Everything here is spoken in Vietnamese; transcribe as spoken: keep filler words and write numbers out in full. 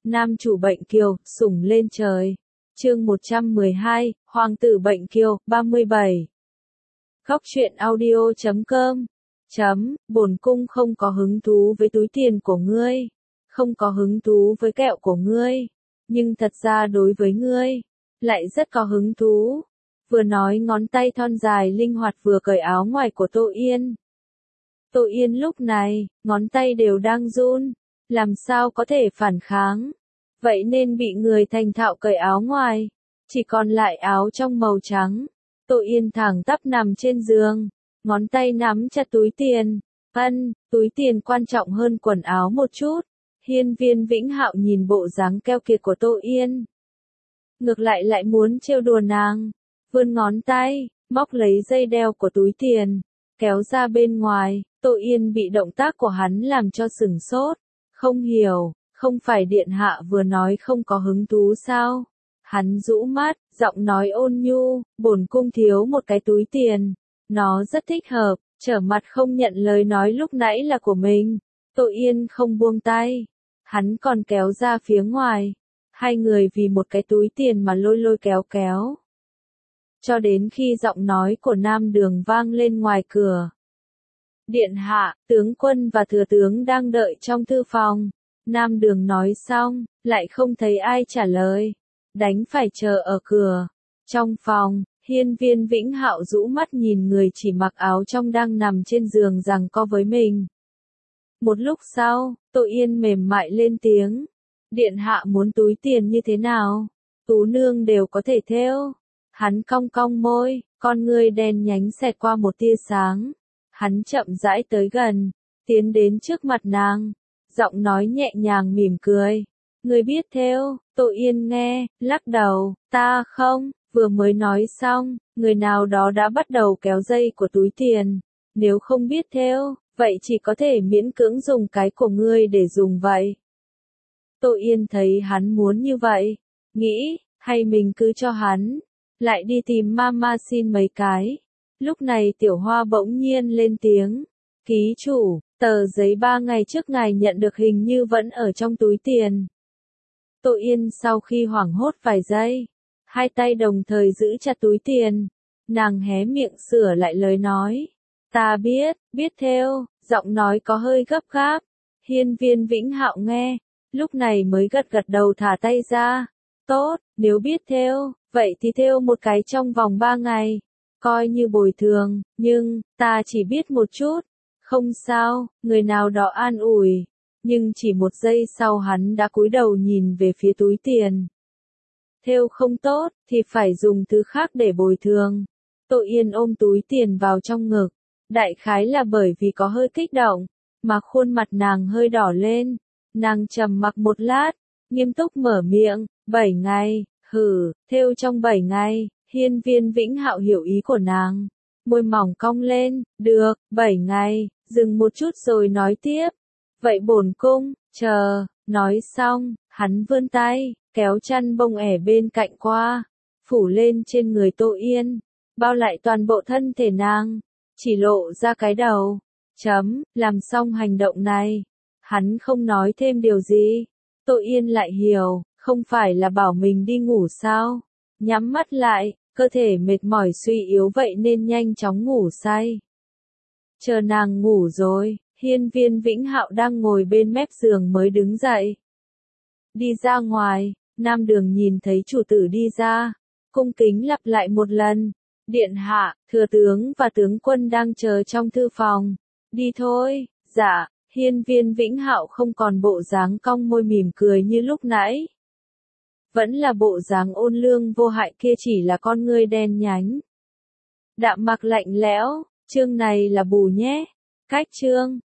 Nam chủ bệnh kiều, sủng lên trời. Chương một trăm mười hai, Hoàng tử bệnh kiều, ba mươi bảy. Góc truyện audio chấm com. Chấm, bổn cung không có hứng thú với túi tiền của ngươi. Không có hứng thú với kẹo của ngươi. Nhưng thật ra đối với ngươi, lại rất có hứng thú. Vừa nói ngón tay thon dài linh hoạt vừa cởi áo ngoài của Tô Yên. Tô Yên lúc này, ngón tay đều đang run. Làm sao có thể phản kháng. Vậy nên bị người thành thạo cởi áo ngoài. Chỉ còn lại áo trong màu trắng. Tô Yên thẳng tắp nằm trên giường. Ngón tay nắm chặt túi tiền. Ân, túi tiền quan trọng hơn quần áo một chút. Hiên Viên Vĩnh Hạo nhìn bộ dáng keo kiệt của Tô Yên. Ngược lại lại muốn trêu đùa nàng. Vươn ngón tay, móc lấy dây đeo của túi tiền. Kéo ra bên ngoài. Tô Yên bị động tác của hắn làm cho sửng sốt. Không hiểu, không phải điện hạ vừa nói không có hứng thú sao? Hắn rũ mắt, giọng nói ôn nhu, bổn cung thiếu một cái túi tiền. Nó rất thích hợp, trở mặt không nhận lời nói lúc nãy là của mình. Tô Yên không buông tay. Hắn còn kéo ra phía ngoài. Hai người vì một cái túi tiền mà lôi lôi kéo kéo. Cho đến khi giọng nói của Nam Đường vang lên ngoài cửa. Điện hạ, tướng quân và thừa tướng đang đợi trong thư phòng. Nam Đường nói xong, lại không thấy ai trả lời. Đành phải chờ ở cửa. Trong phòng, Hiên Viên Vĩnh Hạo rũ mắt nhìn người chỉ mặc áo trong đang nằm trên giường giằng co với mình. Một lúc sau, Tô Yên mềm mại lên tiếng. Điện hạ muốn túi tiền như thế nào? Tú nương đều có thể thêu. Hắn cong cong môi, con ngươi đen nhánh xẹt qua một tia sáng. Hắn chậm rãi tới gần, tiến đến trước mặt nàng, giọng nói nhẹ nhàng mỉm cười. Ngươi biết thêu? Tô Yên nghe, lắc đầu, ta không, vừa mới nói xong, người nào đó đã bắt đầu kéo dây của túi tiền. Nếu không biết thêu, vậy chỉ có thể miễn cưỡng dùng cái của ngươi để dùng vậy. Tô Yên thấy hắn muốn như vậy, nghĩ, hay mình cứ cho hắn, lại đi tìm mama xin mấy cái. Lúc này Tiểu Hoa bỗng nhiên lên tiếng. Ký chủ, tờ giấy ba ngày trước ngài nhận được hình như vẫn ở trong túi tiền. Tô Yên sau khi hoảng hốt vài giây, hai tay đồng thời giữ chặt túi tiền. Nàng hé miệng sửa lại lời nói. Ta biết, biết thêu, giọng nói có hơi gấp gáp. Hiên Viên Vĩnh Hạo nghe, lúc này mới gật gật đầu thả tay ra. Tốt, nếu biết thêu, vậy thì thêu một cái trong vòng ba ngày. Coi như bồi thường, nhưng, ta chỉ biết một chút. Không sao, người nào đó an ủi. Nhưng chỉ một giây sau hắn đã cúi đầu nhìn về phía túi tiền. Thêu không tốt, thì phải dùng thứ khác để bồi thường. Tô Yên ôm túi tiền vào trong ngực. Đại khái là bởi vì có hơi kích động, mà khuôn mặt nàng hơi đỏ lên. Nàng trầm mặc một lát, nghiêm túc mở miệng, bảy ngày, hử, thêu trong bảy ngày. Hiên Viên Vĩnh Hạo hiểu ý của nàng. Môi mỏng cong lên, được, bảy ngày, dừng một chút rồi nói tiếp. Vậy bổn cung, chờ, nói xong, hắn vươn tay, kéo chăn bông ẻ bên cạnh qua, phủ lên trên người Tô Yên, bao lại toàn bộ thân thể nàng, chỉ lộ ra cái đầu. Chấm, làm xong hành động này, hắn không nói thêm điều gì. Tô Yên lại hiểu, không phải là bảo mình đi ngủ sao? Nhắm mắt lại, cơ thể mệt mỏi suy yếu vậy nên nhanh chóng ngủ say. Chờ nàng ngủ rồi, Hiên Viên Vĩnh Hạo đang ngồi bên mép giường mới đứng dậy. Đi ra ngoài, Nam Đường nhìn thấy chủ tử đi ra, cung kính lặp lại một lần. Điện hạ, thừa tướng và tướng quân đang chờ trong thư phòng. Đi thôi, dạ. Hiên Viên Vĩnh Hạo không còn bộ dáng cong môi mỉm cười như lúc nãy. Vẫn là bộ dáng ôn lương vô hại kia, chỉ là con ngươi đen nhánh. Đạm mặc lạnh lẽo, chương này là bù nhé. Cách chương.